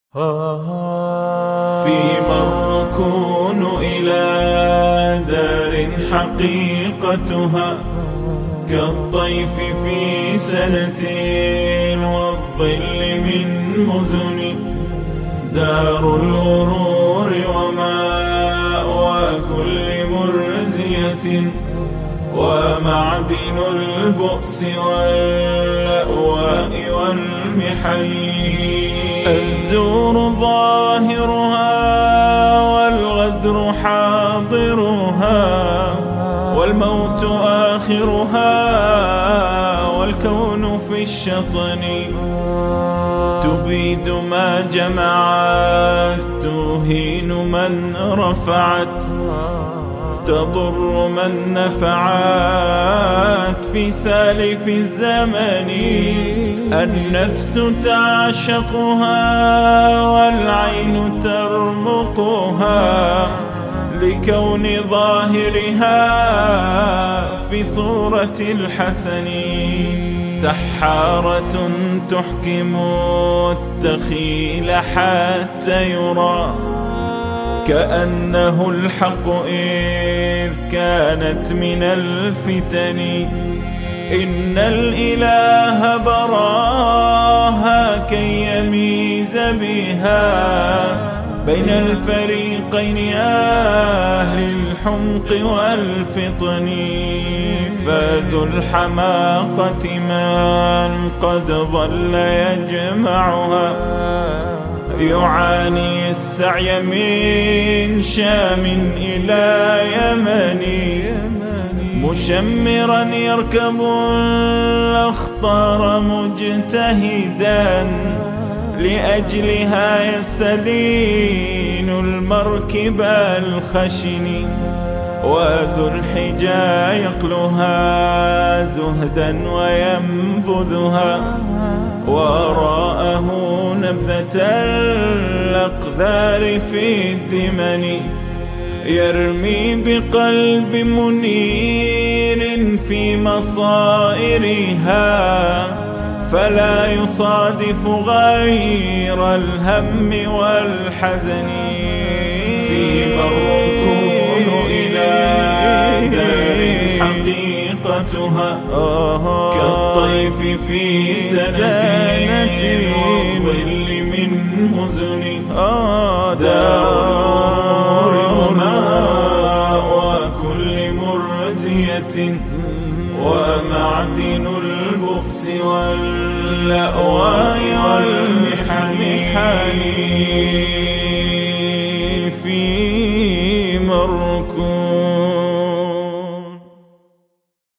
فيما الركون إلى دار حقيقتها كالطيف في سنة والظل من مزن، دار الغرور ومأوى كل مرزية ومعدن البؤس واللأواء والمحن. الزور ظاهرها والغدر حاضرها والموت آخرها والكون في الشطن. تبيد ما جمعت تهين من رفعت تضر من نفعت في سالف الزمن. النفس تعشقها والعين ترمقها لكون ظاهرها في صورة الحسن. سحارة تحكم التخيل حتى يرى كأنه الحق إذ كانت من الفتن. إن الإله براها كي يميز بها بين الفريقين أهل الحمق والفطن. فذو الحماقة من قد ظل يجمعها يعاني السعي من شام إلى يمن، مشمرا يركب الأخطار مجتهدا لأجلها يستلين المركب الخشن. وذو الحجا يقلها زهدا وينبذها وراءه نبذة الأقذار في الدمن. يرمي بقلب منير في مصائرها فلا يصادف غير الهم والحزن. فيما الركون إلى دار حقيقتها كالطيف في سنة والظل من مزن. دار ومأوى كل مرزية ومعدن البؤس واللأواء والمحن. في مر